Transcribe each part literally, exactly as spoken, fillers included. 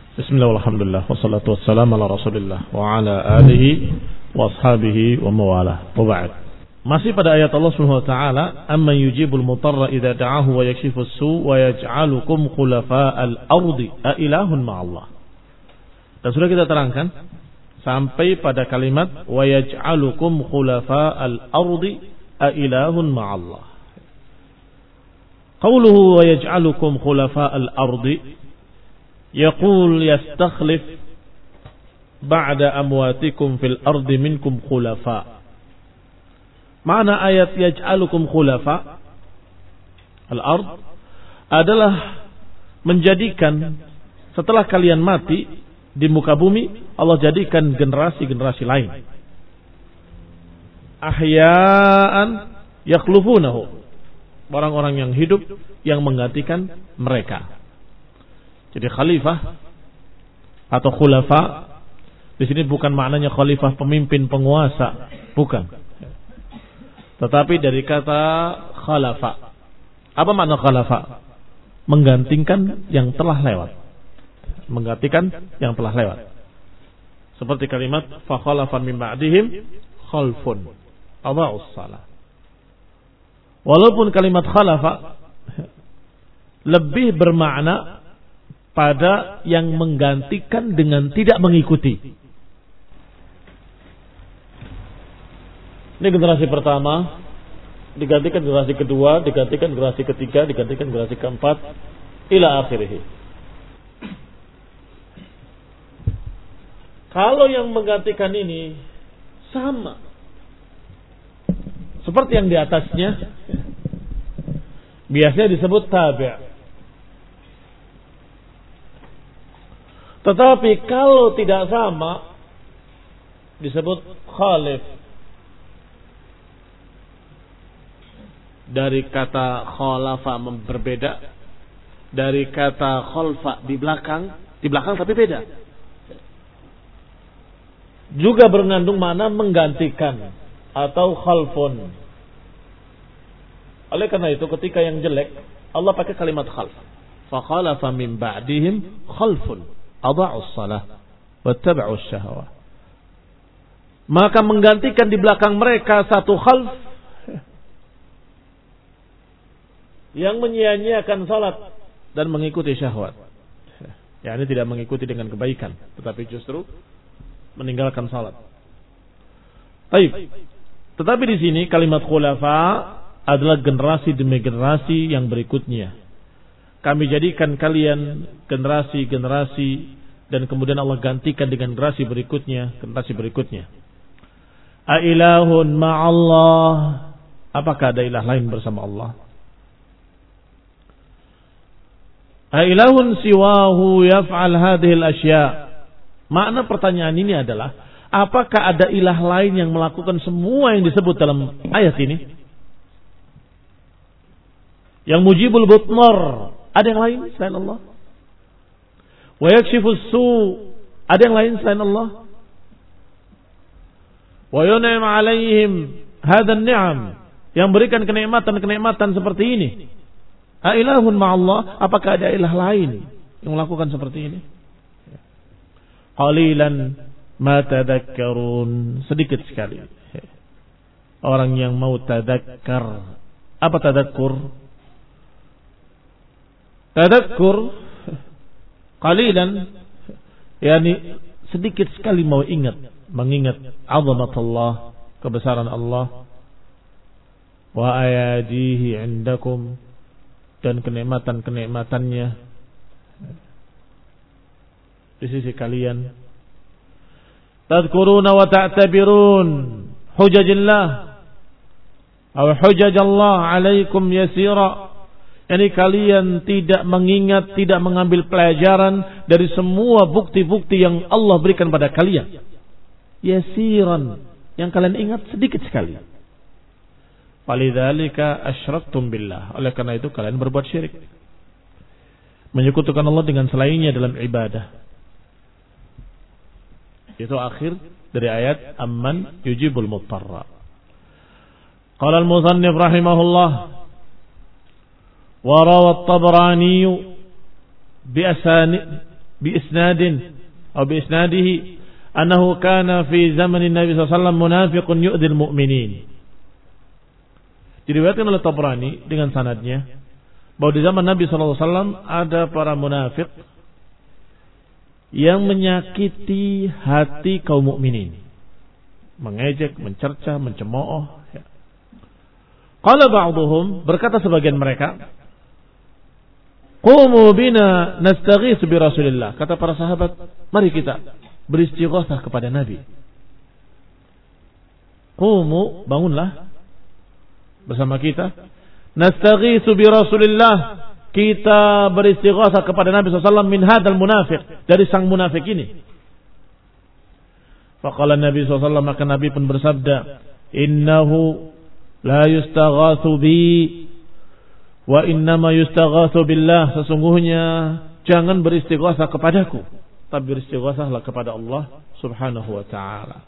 Bismillah walhamdulillah wassalatu wassalamu ala rasulillah wa ala alihi wa ashabihi wa mawalah wa ba'd. Masih pada ayat Allah Subhanahu wa taala, amman yujibul mutarra idza da'ahu wa yakshifus su wa yaj'alukum khulafa'al ardi a ilahun ma'allah. Dan sudah kita terangkan sampai pada kalimat wa yaj'alukum khulafa'al ardi a ilahun ma'allah. Qauluhu wa yaj'alukum khulafa'al ardi yaqul yastakhlif ba'da amwatikum fil ardi minkum khulafa. Makna ayat yaj'alukum khulafa al-ard adalah menjadikan setelah kalian mati di muka bumi, Allah jadikan generasi-generasi lain. Ahya'an yakhlufunahu, orang-orang yang hidup yang menggantikan mereka. Jadi khalifah atau khulafa di sini bukan maknanya khalifah pemimpin penguasa, bukan. Tetapi dari kata khalafa. Apa makna khalafa? Menggantikan yang telah lewat. Menggantikan yang telah lewat. Seperti kalimat fa khalafa min ba'dihim khalfun adha'us shalah. Walaupun kalimat khalafa lebih bermakna pada yang menggantikan dengan tidak mengikuti. Ini generasi pertama digantikan generasi kedua, digantikan generasi ketiga, digantikan generasi keempat, ila akhirih. Kalau yang menggantikan ini sama seperti yang di atasnya, biasanya disebut tabi'. Tetapi kalau tidak sama disebut khalif. Dari kata khalafa berbeda, dari kata khalfa di belakang, di belakang tapi beda. Juga bermengandung makna menggantikan atau khalfun. Oleh karena itu ketika yang jelek Allah pakai kalimat khalf. Fa khalafa min ba'dihim khalfun adha'us shalah wattaba'us syahwah. Maka menggantikan di belakang mereka satu khalf yang menyia-nyiakan salat dan mengikuti syahwat. Ya, ini tidak mengikuti dengan kebaikan, tetapi justru meninggalkan salat. Baik. Tetapi di sini kalimat khulafa adalah generasi demi generasi yang berikutnya. Kami jadikan kalian generasi-generasi dan kemudian Allah gantikan dengan generasi berikutnya, generasi berikutnya. A ilahun ma'allah, apakah ada ilah lain bersama Allah? A ilahun siwahu yaf'al hadhil asya. Makna pertanyaan ini adalah, apakah ada ilah lain yang melakukan semua yang disebut dalam ayat ini? Yang mujibul butmar, ada yang lain selain Allah? Wa yakshifus su, ada yang lain selain Allah? Wa yun'im alaihim hadan ni'am, yang berikan kenikmatan-kenikmatan seperti ini. A ilahun ma'allah, apakah ada ilah lain yang melakukan seperti ini? Qalilan ma tadhakkarun, sedikit sekali orang yang mau tadhakkar. Apa tadhakkur? Tadakkur qalilan, yakni sedikit sekali mau ingat, mengingat azamatullah, kebesaran Allah, wa ayadihi indakum, dan kenikmatan-kenikmatannya di sisi kalian. Tadhkuruna wa ta'tabirun hujajillah aw hujajallah alaikum yasira. Yani kalian tidak mengingat, tidak mengambil pelajaran dari semua bukti-bukti yang Allah berikan pada kalian. Yasiran, yang kalian ingat sedikit sekali. Falidzalika asyraktum billah. Oleh karena itu kalian berbuat syirik, menyekutukan Allah dengan selainnya dalam ibadah. Itu akhir dari ayat amman yujibul muttarra. Qala al-musannif rahimahullah, وروى الطبراني بأسانيد bi isnadin atau bi isnadihi annahu kana fi zamanin Nabi sallallahu alaihi wasallam munafiqun yu'dil mu'minin. Diriwayatkan oleh Tabrani dengan sanadnya bahwa di zaman Nabi sallallahu alaihi wasallam ada para munafik yang menyakiti hati kaum mukminin, mengejek, mencerca, mencemooh. Qala ba'dhum, berkata sebagian mereka, qumu bina nastaghits bi Rasulillah. Kata para sahabat, mari kita beristighatsah kepada Nabi. Qumu, bangunlah bersama kita. Nastaghits bi Rasulillah, kita beristighatsah kepada Nabi sallallahu alaihi wasallam min hadzal munafiq, dari sang munafik ini. Faqala Nabi sallallahu alaihi wasallam, maka Nabi pun bersabda, innahu la yustaghatsu bi wa innama yustaghatsu billah. Sesungguhnya jangan beristighatsah kepadaku, tapi beristighatsahlah kepada Allah Subhanahu wa taala.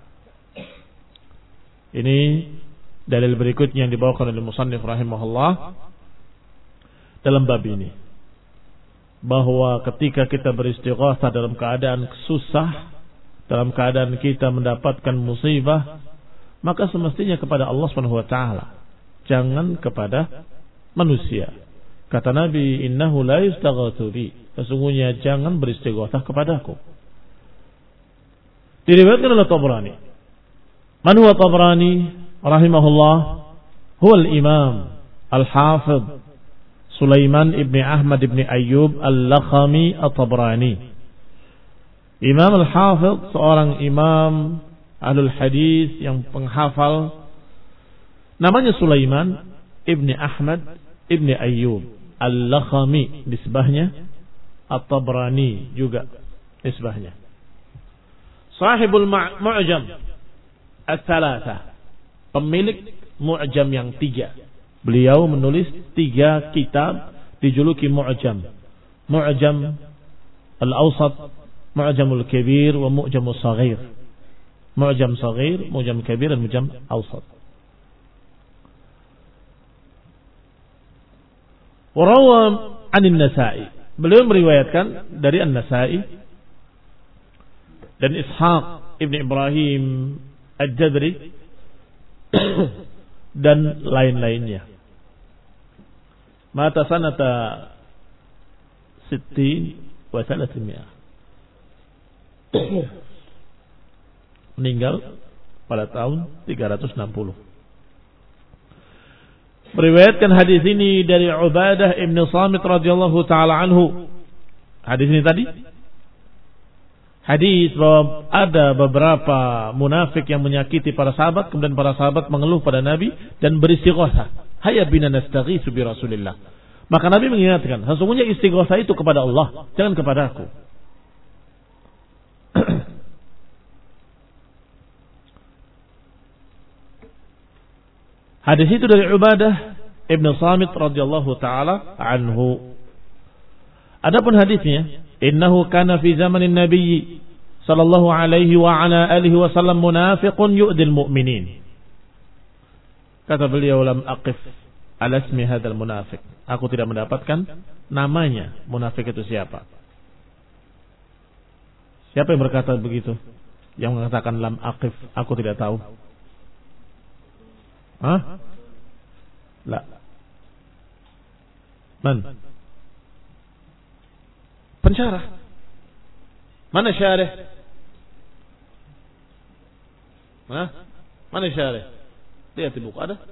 Ini dalil berikutnya yang dibawakan oleh musannif rahimahullah dalam bab ini, bahwa ketika kita beristighatsah dalam keadaan susah, dalam keadaan kita mendapatkan musibah, maka semestinya kepada Allah Subhanahu wa taala, jangan kepada manusia. Kata Nabi, innahu la yustaghatsu bi, sesungguhnya jangan beristighatsah kepadaku. Diriwayatkan oleh Tabrani. Man huwa Tabrani rahimahullah? Huwa al-Imam al-Hafidh Sulaiman ibn Ahmad ibn Ayyub al-Lakhami at-Tabrani. Imam al-Hafidh, seorang imam Ahlul Hadis yang penghafal, namanya Sulaiman ibni Ahmad ibni Ayyub Al-Lakhami nisbahnya, At-Tabrani juga nisbahnya. Sahibul Mu'jam Ats-Tsalatsa, pemilik Mu'jam yang tiga. Beliau menulis tiga kitab dijuluki Mu'jam. Mu'jam Al-Awsat, Mu'jamul Kabir, wa Mu'jamul Saghir. Mu'jam Saghir, Mu'jam Kabir, dan Mu'jam Awsat. Warawa anin Nasa'i, beliau meriwayatkan dari An-Nasa'i dan Ishaq ibn Ibrahim Al-Jadri dan lain-lainnya. Mata sanata sittin wa thalathmi'ah, meninggal pada tahun tiga ratus enam puluh. Meriwayatkan hadis ini dari Ubadah ibn Samit radhiyallahu taala anhu. Hadis ini tadi hadis bahwa ada beberapa munafik yang menyakiti para sahabat, kemudian para sahabat mengeluh pada Nabi dan beristighatsah, hayya bina nastaghitsu bi Rasulillah. Maka Nabi mengingatkan, sesungguhnya istighatsah itu kepada Allah, jangan kepada aku. Hadis itu dari Ubadah ibn Samit radhiyallahu taala anhu. Adapun hadisnya, innahu kana fi zamanin Nabi sallallahu alaihi wa ala alihi wasallam munafiqun yu'dil mu'minin. Kata beliau, lam aqif ala ismi hadzal munafiq. Aku tidak mendapatkan namanya munafik itu siapa. Siapa yang berkata begitu? Yang mengatakan lam aqif, aku tidak tahu. Hah? La. Man? Pensyarah. Mana syarih? Hah? Mana syarih? Lihat di buku ada?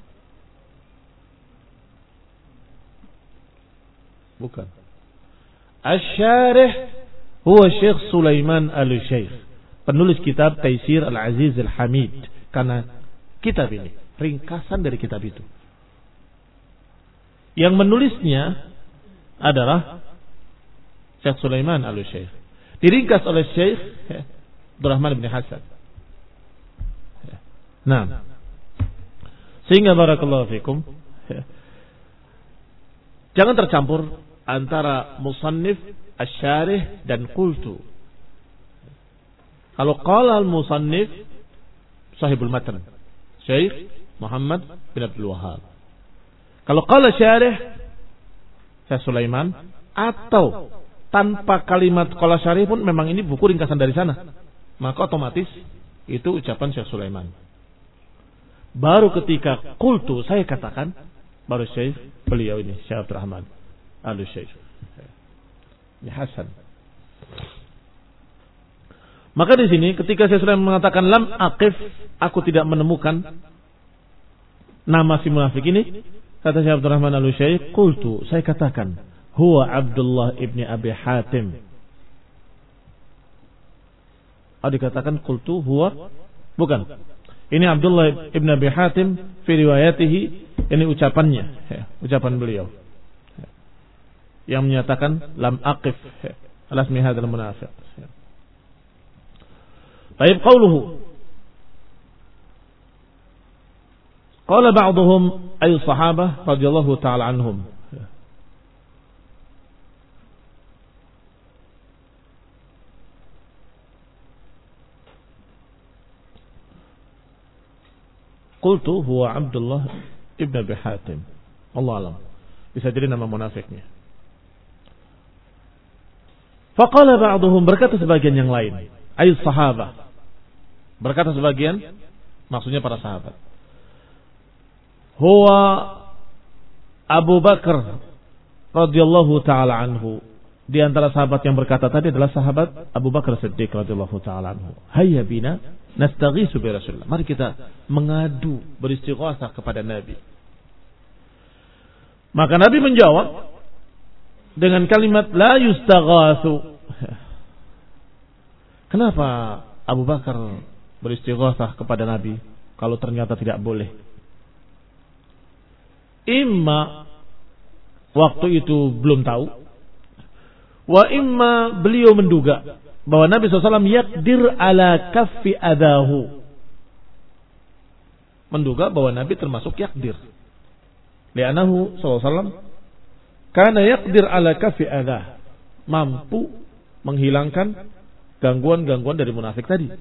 Bukan. Asy-syarih huwa Syekh Sulaiman Al-Syekh, penulis kitab Taisir Al-Aziz Al-Hamid. Karena kitab ini ringkasan dari kitab itu. Yang menulisnya adalah Syekh Sulaiman Al-Syekh. Diringkas oleh Syekh Abdurrahman bin Hasan. Nah, sehingga barakallahu fikum, jangan tercampur antara musannif, asy-syarih dan qultu. Kalau qala al-musannif sahibul matan, Syekh Muhammad bin Abdul Wahhab. Kalau qala syarih Syekh Sulaiman, atau tanpa kalimat qala syarih pun memang ini buku ringkasan dari sana. Maka otomatis itu ucapan Syekh Sulaiman. Baru ketika qultu saya katakan, baru Syekh beliau ini Syekh Abdurrahman Al-Syekh. Ini Hasan. Maka di sini ketika Syekh Sulaiman mengatakan lam aqif, aku tidak menemukan nama si munafik ini, kata Syekh Abdurrahman Al-Syekh, qultu saya katakan, huwa Abdullah ibni Abi Hatim. Oh, dikatakan qultu huwa, bukan. Ini Abdullah ibn Abi Hatim fi riwayatihi, ini ucapannya, ya, ucapan beliau. Ya, yang menyatakan lam aqif ala ismi hadzal munafiq. Ya. Baik, qauluhu. Qala ba'dhum ay sahabah radhiyallahu ta'ala anhum. Qultu huwa Abdullah ibn Abi Hatim. Allah alam. Bisa jadi nama munafiknya. Faqala ba'dhum, berkata sebagian yang lain, ay sahabah. Berkata sebagian, maksudnya para sahabat. Huwa Abu Bakar radhiyallahu taala anhu. Di antara sahabat yang berkata tadi adalah sahabat Abu Bakar Siddiq radhiyallahu taala anhu. Hayya bina nastaghisu bi Rasulillah. Mari kita mengadu, beristighatsah kepada Nabi. Maka Nabi menjawab dengan kalimat la yustaghatsu. Kenapa Abu Bakar beristighatsah kepada Nabi kalau ternyata tidak boleh? Imma waktu itu belum tahu, wa imma beliau menduga bahwa Nabi shallallahu alaihi wasallam yakdir ala kaffi adahu. Menduga bahwa Nabi termasuk yakdir. Li'anahu shallallahu alaihi wasallam kana yakdir ala kaffi adah. Mampu menghilangkan gangguan-gangguan dari munafik tadi.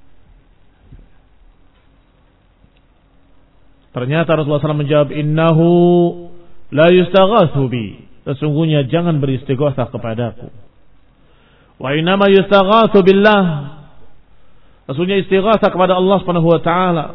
Ternyata Rasulullah shallallahu alaihi wasallam menjawab, innahu la yustaghatsu bi. Sesungguhnya jangan beristighatsah kepadaku. Wa innama yustaghatsu billah. Sesungguhnya istighatsah kepada Allah Subhanahu wa taala.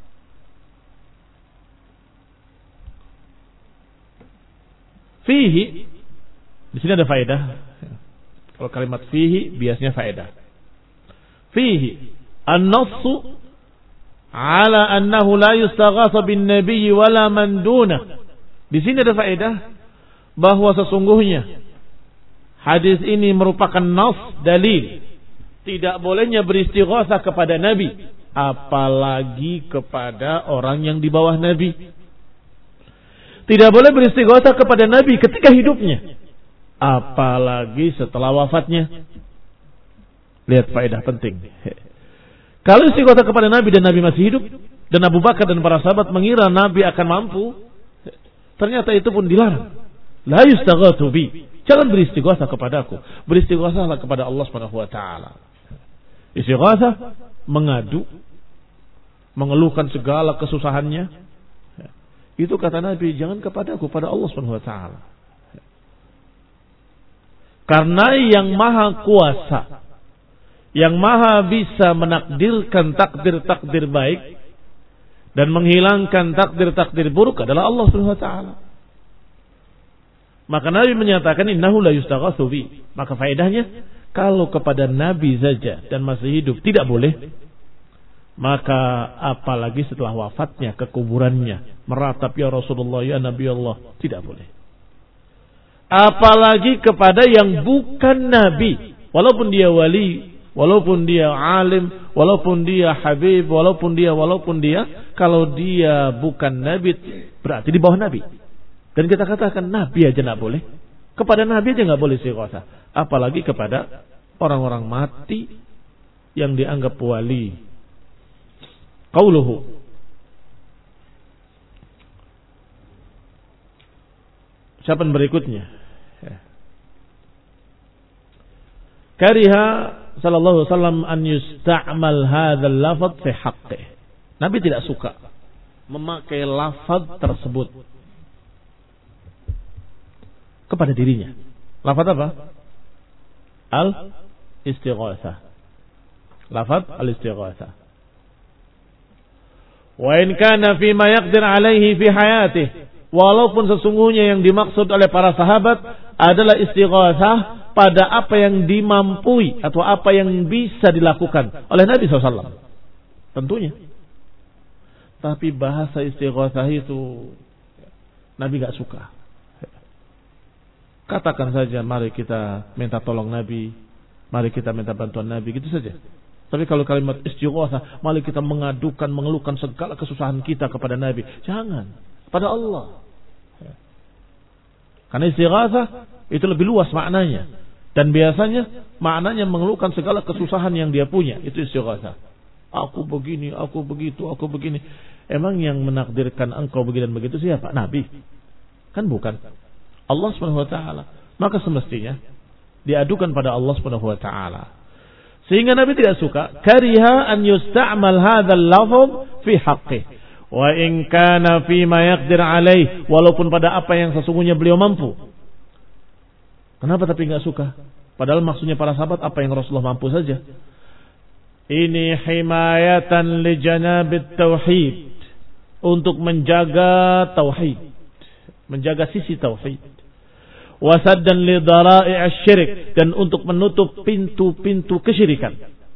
Fihi, di sini ada faedah. Kalau kalimat fihi biasanya faedah. Fihi an-nassu ala annahu la yustaghatsu bin nabiy wala man dunah. Di sini ada faedah bahwa sesungguhnya hadis ini merupakan nas, dalil tidak bolehnya beristighatsah kepada Nabi, apalagi kepada orang yang di bawah Nabi. Tidak boleh beristighatsah kepada Nabi ketika hidupnya, apalagi setelah wafatnya. Lihat faedah penting. Kalau istighatsah kepada Nabi dan Nabi masih hidup, dan Abu Bakar dan para sahabat mengira Nabi akan mampu, ternyata itu pun dilarang. La yustaghatsu bi. Jangan beristighatsah kepadaku. Beristighatsahlah kepada Allah Subhanahu wa taala. Istighatsah mengadu, mengeluhkan segala kesusahannya. Itu kata Nabi, jangan kepadaku, pada Allah Subhanahu wa taala. Karena yang maha kuasa, yang maha bisa menakdirkan takdir-takdir baik dan menghilangkan takdir-takdir buruk adalah Allah Subhanahu wa taala. Maka Nabi menyatakan innahu la yustaghatsu bi. Maka faedahnya, kalau kepada Nabi saja dan masih hidup tidak boleh, maka apalagi setelah wafatnya ke kuburannya meratap ya Rasulullah ya Nabi Allah, tidak boleh. Apalagi kepada yang bukan Nabi, walaupun dia wali, walaupun dia alim, walaupun dia habib, walaupun dia walaupun dia kalau dia bukan Nabi berarti di bawah Nabi. Dan kita katakan Nabi aja nggak boleh, kepada Nabi aja nggak boleh istighatsah, apalagi kepada orang-orang mati yang dianggap wali. Qauluhu, ucapan berikutnya, kariha sallallahu alaihi wasallam an yusta'mal hadzal lafadz fi haqqih. Nabi tidak suka memakai lafaz tersebut kepada dirinya. Lafaz apa? al-istighatsah. Lafaz al-istighatsah. Wa in kana fi ma yaqdir alaihi fi hayatih, walaupun sesungguhnya yang dimaksud oleh para sahabat adalah istighatsah pada apa yang dimampui atau apa yang bisa dilakukan oleh Nabi shallallahu alaihi wasallam. Tentunya. Tapi bahasa istighatsah itu Nabi gak suka. Katakan saja, mari kita minta tolong Nabi, mari kita minta bantuan Nabi, gitu saja. Tapi kalau kalimat istighatsah, mari kita mengadukan, mengeluhkan segala kesusahan kita kepada Nabi. Jangan, pada Allah. Karena istighatsah itu lebih luas maknanya. Dan biasanya maknanya mengeluhkan segala kesusahan yang dia punya. Itu istighatsah. Aku begini, aku begitu, aku begini. Emang yang menakdirkan engkau begini dan begitu siapa? Nabi. Kan bukan. Allah subhanahu wa taala. Maka semestinya diadukan pada Allah subhanahu wa taala. Sehingga Nabi tidak suka kariha an yusta'mal hadzal lafz fi haqqih wa in kana fi ma yaqdir alaih, walaupun pada apa yang sesungguhnya beliau mampu. Kenapa tapi enggak suka? Padahal maksudnya para sahabat apa yang Rasulullah mampu saja. Ini himayatan li janabit tauhid, untuk menjaga tauhid, menjaga sisi tauhid. Wasaddan li dhara'i asy-syirik, dan untuk menutup pintu-pintu kesyirikan.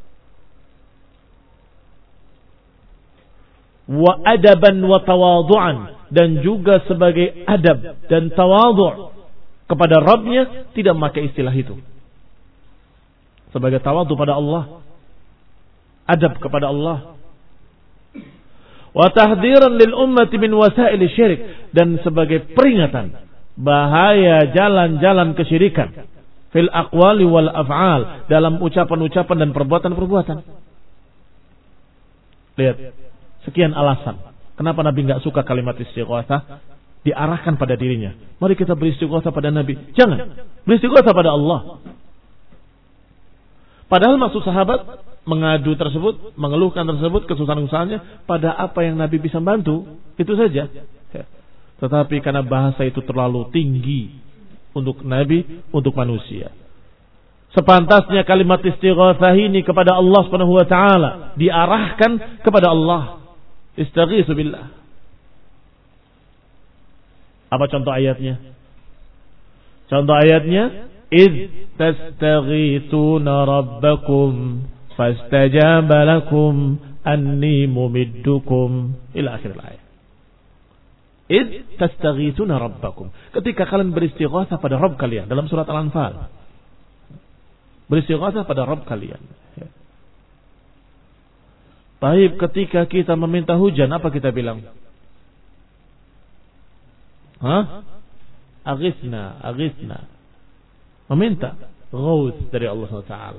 Wa adaban wa tawadhu'an, dan juga sebagai adab dan tawadhu' kepada Rabbnya, tidak memakai istilah itu. Sebagai tawadhu pada Allah, adab kepada Allah. Wa tahdhiran lil ummati min wasail syirik, dan sebagai peringatan bahaya jalan-jalan kesyirikan fil aqwali wal af'al, dalam ucapan-ucapan dan perbuatan-perbuatan. Lihat, sekian alasan kenapa Nabi enggak suka kalimat istighatsah diarahkan pada dirinya. Mari kita beristighatsah pada Nabi. Jangan, beristighatsah pada Allah. Padahal maksud sahabat mengadu tersebut, mengeluhkan tersebut, kesusahan-kesusahannya pada apa yang Nabi bisa bantu, itu saja. Tetapi karena bahasa itu terlalu tinggi untuk Nabi, untuk manusia, sepantasnya kalimat istighatsah ini kepada Allah Subhanahu wa taala diarahkan kepada Allah. Istaghitsu billah. Apa contoh ayatnya? Contoh ayatnya, إذ تستغيثون ربكم فاستجاب لكم أني ممدكم إلى آخر الآية. إذ تستغيثون ربكم, ketika kalian beristighatsah pada Rabb kalian, dalam surat Al-Anfal. Beristighatsah pada Rabb kalian. Baik, ketika kita meminta hujan, apa kita bilang? Hah? Aghithna, aghithna. Meminta ghaus dari Allah subhanahu wa taala.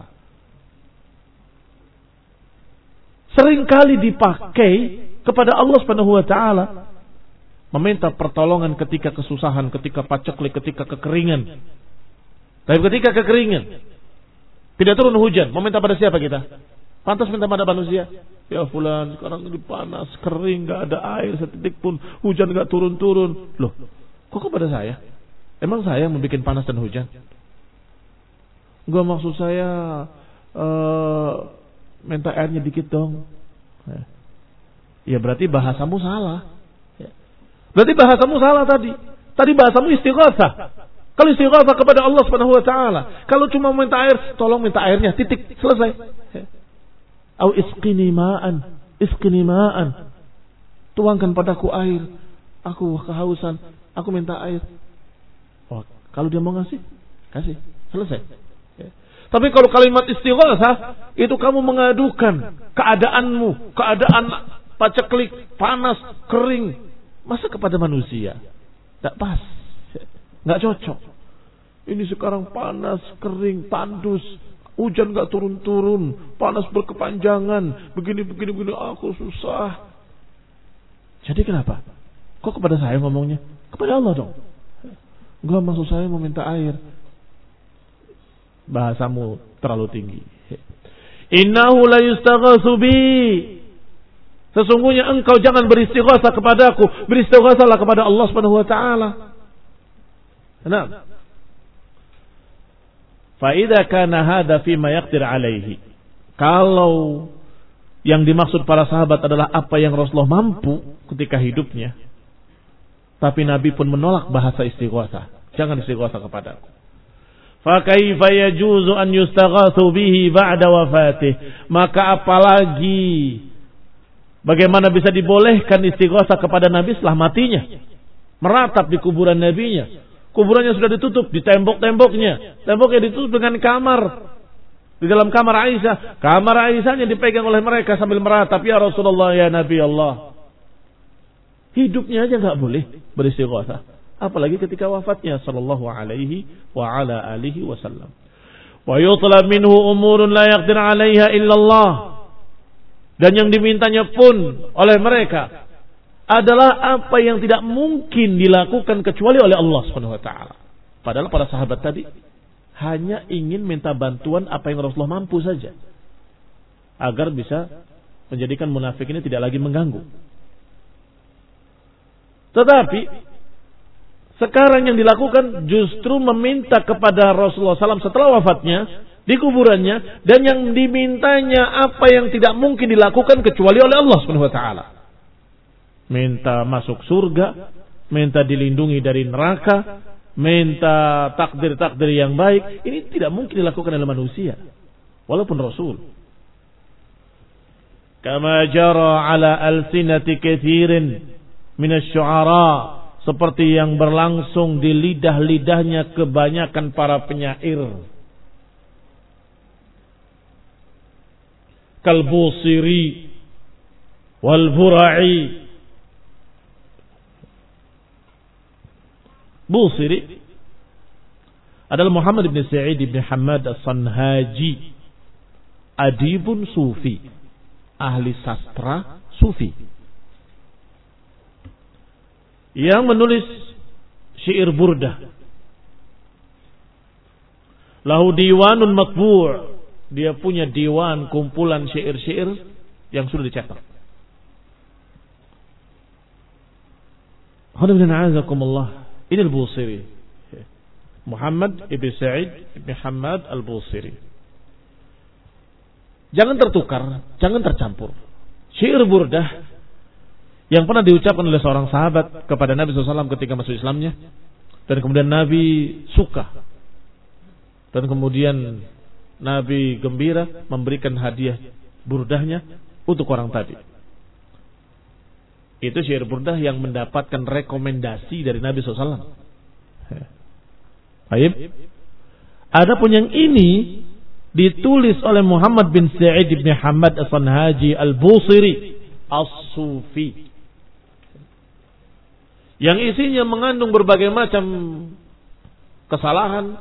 Seringkali dipakai kepada Allah subhanahu wa taala, meminta pertolongan ketika kesusahan, ketika paceklik, ketika kekeringan. Tapi ketika kekeringan, tidak turun hujan, meminta pada siapa kita? Pantas minta pada manusia. Ya fulan, sekarang ini panas, kering, gak ada air setitik pun, hujan gak turun-turun. Loh, kok kepada saya? Emang saya yang membuat panas dan hujan? Gua maksud saya uh, minta airnya dikit dong. Ya berarti bahasamu salah. Berarti bahasamu salah tadi. Tadi bahasamu istighatsah. Kalau istighatsah kepada Allah Subhanahu wa taala, kalau cuma minta air, tolong minta airnya, titik, selesai. Au isqini ma'an, isqini ma'an. Tuangkan padaku air. Aku kehausan, aku minta air. Oh, kalau dia mau ngasih, kasih. Selesai. Tapi kalau kalimat istighatsah itu kamu mengadukan keadaanmu, keadaan paceklik, panas, kering, masa kepada manusia? Tidak pas, nggak cocok. Ini sekarang panas, kering, tandus, hujan nggak turun-turun, panas berkepanjangan, begini, begini, begini, aku susah. Jadi kenapa? Kok kepada saya ngomongnya? Kepada Allah dong. Gua maksud saya mau minta air. Bahasamu terlalu tinggi. Innahu la yustaghatsu bi. Sesungguhnya engkau jangan beristighatsah kepadaku, beristighatsahlah kepada Allah Subhanahu wa taala. Nah. Fa idza kana hadza fi ma yaqdir alaihi. Kalau yang dimaksud para sahabat adalah apa yang Rasulullah mampu ketika hidupnya, tapi Nabi pun menolak bahasa istighatsah. Jangan istighatsah kepadaku. Fa kaifa yajuzu an yustaghatsu bihi ba'da wafatih? Maka apalagi bagaimana bisa dibolehkan istighatsah kepada Nabi setelah matinya? Meratap di kuburan nabinya. Kuburannya sudah ditutup di tembok-temboknya. Temboknya ditutup dengan kamar. Di dalam kamar Aisyah. Kamar Aisyahnya dipegang oleh mereka sambil meratap. Ya Rasulullah, ya Nabi Allah. Hidupnya aja nggak boleh beristighatsah. Apalagi ketika wafatnya sallallahu alaihi wa ala alihi wasallam. Wa yutlab minhu umurun la yaqdir 'alaiha illallah. Dan yang dimintanya pun oleh mereka adalah apa yang tidak mungkin dilakukan kecuali oleh Allah Subhanahu wa taala. Padahal para sahabat tadi hanya ingin minta bantuan apa yang Rasulullah mampu saja, agar bisa menjadikan munafik ini tidak lagi mengganggu. Tetapi sekarang yang dilakukan justru meminta kepada Rasulullah shallallahu alaihi wasallam setelah wafatnya di kuburannya, dan yang dimintanya apa yang tidak mungkin dilakukan kecuali oleh Allah Subhanahu wa taala. Minta masuk surga, minta dilindungi dari neraka, minta takdir-takdir yang baik. Ini tidak mungkin dilakukan oleh manusia, walaupun Rasul. Kama jara ala alsinati katsirin minasy-syu'ara, seperti yang berlangsung di lidah-lidahnya kebanyakan para penyair. Kal-Busiri wal-Bura'i. Busiri adalah Muhammad bin Sa'id bin Hamad as-Sanhaji, adibun sufi, ahli sastra sufi, yang menulis syair burdah. Lahu diwanun matbu', dia punya diwan kumpulan syair-syair yang sudah dicetak. Alhamdulillah. Ini Al-Busiri, Muhammad ibn Sa'id ibn Hamad Al-Busiri. Jangan tertukar, jangan tercampur. Syair burdah yang pernah diucapkan oleh seorang sahabat kepada Nabi shallallahu alaihi wasallam ketika masuk Islamnya, dan kemudian Nabi suka, dan kemudian Nabi gembira memberikan hadiah burdahnya untuk orang tadi. Itu syair burdah yang mendapatkan rekomendasi dari Nabi shallallahu alaihi wasallam. Baik. Adapun yang ini ditulis oleh Muhammad bin Sa'id bin Hamad as-Sanhaji Al-Busiri As-Sufi, yang isinya mengandung berbagai macam kesalahan,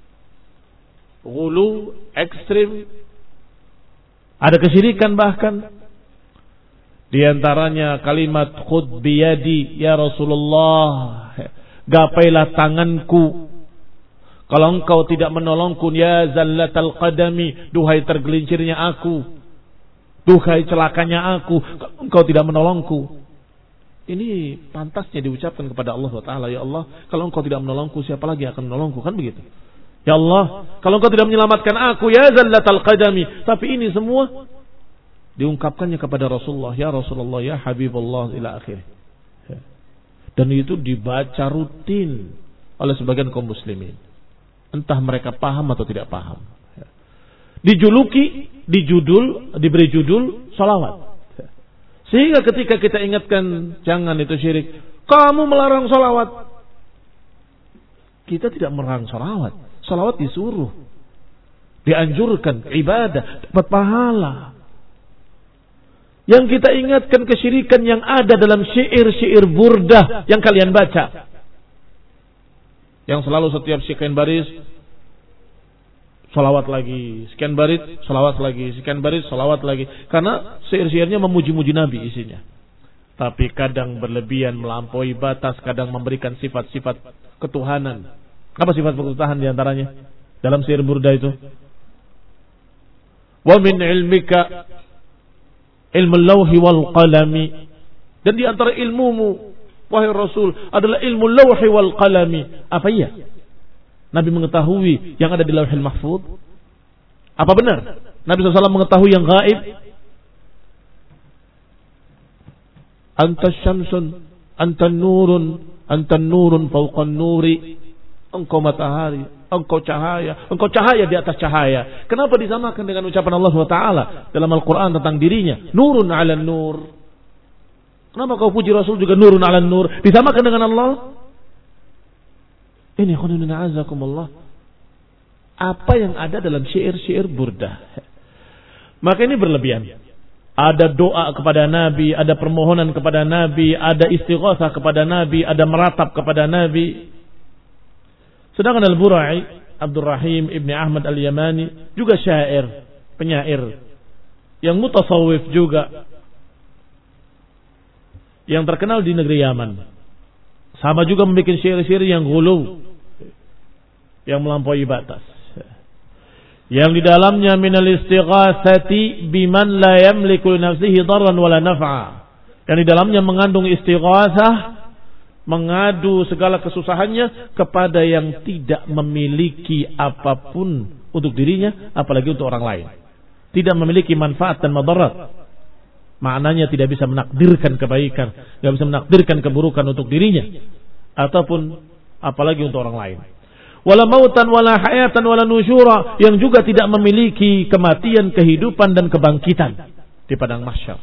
ghulu, ekstrim, ada kesyirikan bahkan. Di antaranya kalimat khud biyadi ya Rasulullah, gapailah tanganku kalau engkau tidak menolongku, ya zallatal qadami, duhai tergelincirnya aku, duhai celakanya aku, engkau tidak menolongku. Ini pantasnya diucapkan kepada Allah Taala, ya Allah, kalau engkau tidak menolongku, siapa lagi akan menolongku, kan begitu. Ya Allah, kalau engkau tidak menyelamatkan aku, ya zallatal qadami. Tapi ini semua diungkapkannya kepada Rasulullah, ya Rasulullah, ya Habibullah, ila akhir. Dan itu dibaca rutin oleh sebagian kaum muslimin, entah mereka paham atau tidak paham. Dijuluki, dijudul, diberi judul salawat. Sehingga ketika kita ingatkan jangan itu syirik, kamu melarang salawat. Kita tidak melarang salawat. Salawat disuruh, dianjurkan, ibadah, dapat pahala. Yang kita ingatkan kesyirikan yang ada dalam syair-syair burdah yang kalian baca, yang selalu setiap sekian baris salawat lagi, sekian baris salawat lagi, sekian baris salawat lagi. Karena syair-syairnya memuji-muji Nabi isinya. Tapi kadang berlebihan, melampaui batas, kadang memberikan sifat-sifat ketuhanan. Apa sifat ketuhanan diantaranya dalam syair burdah itu? Wa min ilmika ilmu lawhi wal qalami. Dan di antara ilmumu, wahai Rasul, adalah ilmu lawhi wal qalami. Apa iya? Nabi mengetahui yang ada di Lauhul Mahfuz? Apa benar Nabi shallallahu alaihi wasallam mengetahui yang gaib? Anta syamsun, anta nurun, anta nurun fawqan nuri. Engkau matahari, engkau cahaya, engkau cahaya di atas cahaya. Kenapa disamakan dengan ucapan Allah subhanahu wa taala dalam Al-Quran tentang dirinya? Nurun ala nur. Kenapa kau puji Rasul juga nurun ala nur? Disamakan dengan Allah? Ini khununina azakumullah. Apa yang ada dalam syair-syair burdah. Maka ini berlebihan. Ada doa kepada Nabi, ada permohonan kepada Nabi, ada istighatsah kepada Nabi, ada meratap kepada Nabi. Sedangkan Al-Bura'i, Abdul Rahim Ibn Ahmad Al-Yamani, juga syair, penyair. Yang mutasawwif juga. Yang terkenal di negeri Yaman. Sama juga membuat syair-syair yang ghulu, yang melampaui batas. Yang di dalamnya minal istighatsati biman la yamliku li nafsihi darran wala naf'a. Yang di dalamnya mengandung istighatsah, mengadu segala kesusahannya kepada yang tidak memiliki apapun untuk dirinya, apalagi untuk orang lain. Tidak memiliki manfaat dan madarat. Maknanya tidak bisa menakdirkan kebaikan, tidak bisa menakdirkan keburukan untuk dirinya, ataupun apalagi untuk orang lain. Wala mautan wala hayatan wala nusyura, yang juga tidak memiliki kematian, kehidupan dan kebangkitan di padang mahsyar.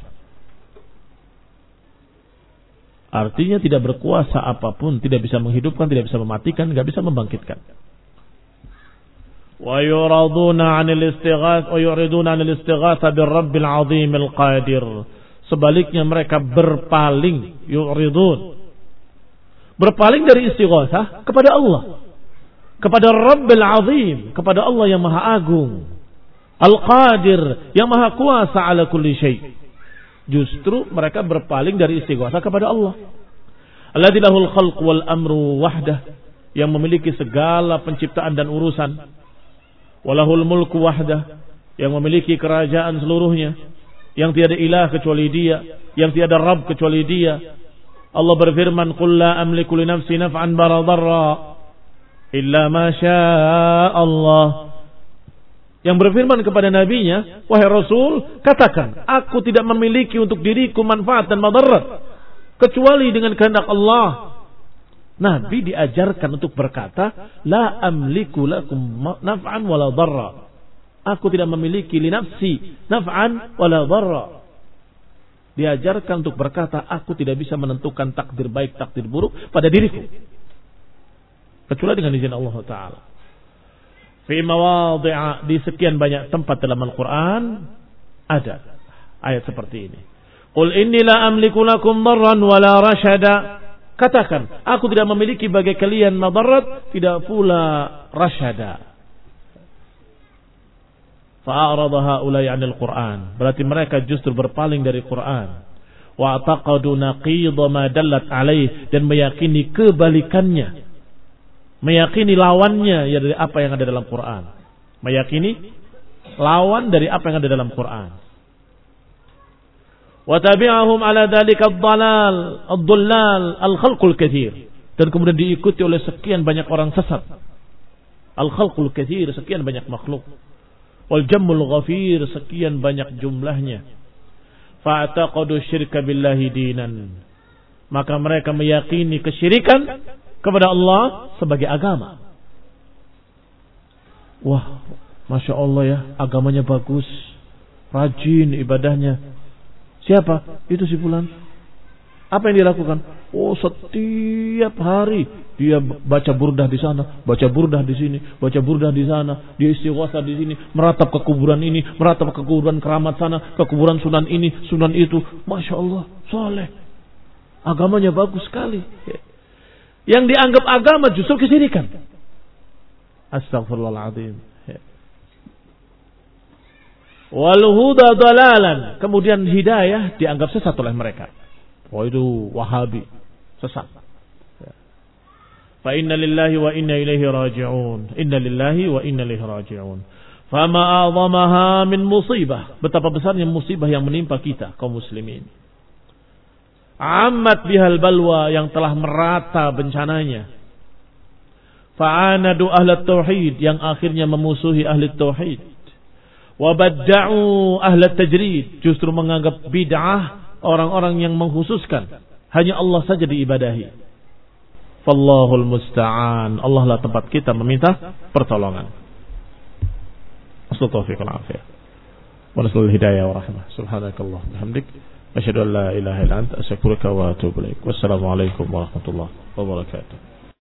Artinya tidak berkuasa apapun, tidak bisa menghidupkan, tidak bisa mematikan, tidak bisa membangkitkan. Wa yuraduna 'anil istighatsah wa yuriduna 'anil istighatsah birabbil 'azimil qadir. Sebaliknya mereka berpaling, yuridun, berpaling dari istighatsah kepada Allah, kepada Rabbil Azim, kepada Allah yang Maha Agung, Al-Qadir, yang Maha Kuasa ala kulli syai'. Justru mereka berpaling dari istighatsah kepada Allah. Alladzi lahul khalq wal amru wahdah, yang memiliki segala penciptaan dan urusan. Walahul mulku wahdah, yang memiliki kerajaan seluruhnya, yang tiada ilah kecuali Dia, yang tiada Rabb kecuali Dia. Allah berfirman, "Qul la amliku li nafsi naf'an wala dharra illa ma syaa Allah." Yang berfirman kepada nabinya, "Wahai Rasul, katakan, aku tidak memiliki untuk diriku manfaat dan madarat kecuali dengan kehendak Allah." Nabi diajarkan untuk berkata, "La amliku lakum naf'an wala dharra." Aku tidak memiliki li nafsi naf'an wala dharra. Diajarkan untuk berkata, aku tidak bisa menentukan takdir baik, takdir buruk pada diriku, kecuali dengan izin Allah Ta'ala. Fi mawadhi'a, di sekian banyak tempat dalam Al-Quran ada ayat seperti ini. Qul inni la amliku lakum darran wala rashada. Katakan, aku tidak memiliki bagi kalian madarat, tidak pula rasyada. Fa'arada ha'ulai 'anil Qur'an. Berarti mereka justru berpaling dari Quran. Wa taqadu naqidha ma dallat alaih, dan meyakini kebalikannya. Meyakini lawannya ya dari apa yang ada dalam Quran. Meyakini lawan dari apa yang ada dalam Quran. Wa tabi'ahum ala dzalika ad-dhalal, ad-dhullal, al-khalqul katsir. Dan kemudian diikuti oleh sekian banyak orang sesat. Al-khalqul katsir, sekian banyak makhluk. Wal jammul ghafir, sekian banyak jumlahnya. Fa'taqadu syirka billahi dinan. Maka mereka meyakini kesyirikan kepada Allah sebagai agama. Wah, Masya Allah ya, agamanya bagus, rajin ibadahnya. Siapa? Itu si fulan. Apa yang dia lakukan? Oh, setiap hari dia baca burdah di sana, baca burdah di sini, baca burdah di sana, dia istighatsah di sini, meratap ke kuburan ini, meratap ke kuburan keramat sana, ke kuburan sunan ini, sunan itu. Masya Allah, soleh. Agamanya bagus sekali. Yang dianggap agama justru kesyirikan. Astagfirullahaladzim. Wal huda dalalan. Kemudian hidayah dianggap sesat oleh mereka. Oh, itu Wahabi, sesat. Fa inna lillahi wa inna ilaihi raji'un. Inna lillahi wa inna ilaihi raji'un. Fama a'zamaha min musibah. Betapa besarnya musibah yang menimpa kita kaum muslimin. Ammat bihal balwa, yang telah merata bencananya. fa'anadu ahlat tauhid, yang akhirnya memusuhi ahli tauhid. Wa badda'u ahlat tajrid, justru menganggap bid'ah orang-orang yang mengkhususkan hanya Allah saja diibadahi. Fallahul musta'an, Allah lah tempat kita meminta pertolongan. Assalamualaikum warahmatullahi wabarakatuh. Wa nasallu hidayah wa rahmah. Subhanakallah bihamdik, asyhadu an la ilaha illa anta, astaghfiruka wa atubu ilaik. Wassalamualaikum warahmatullahi wabarakatuh.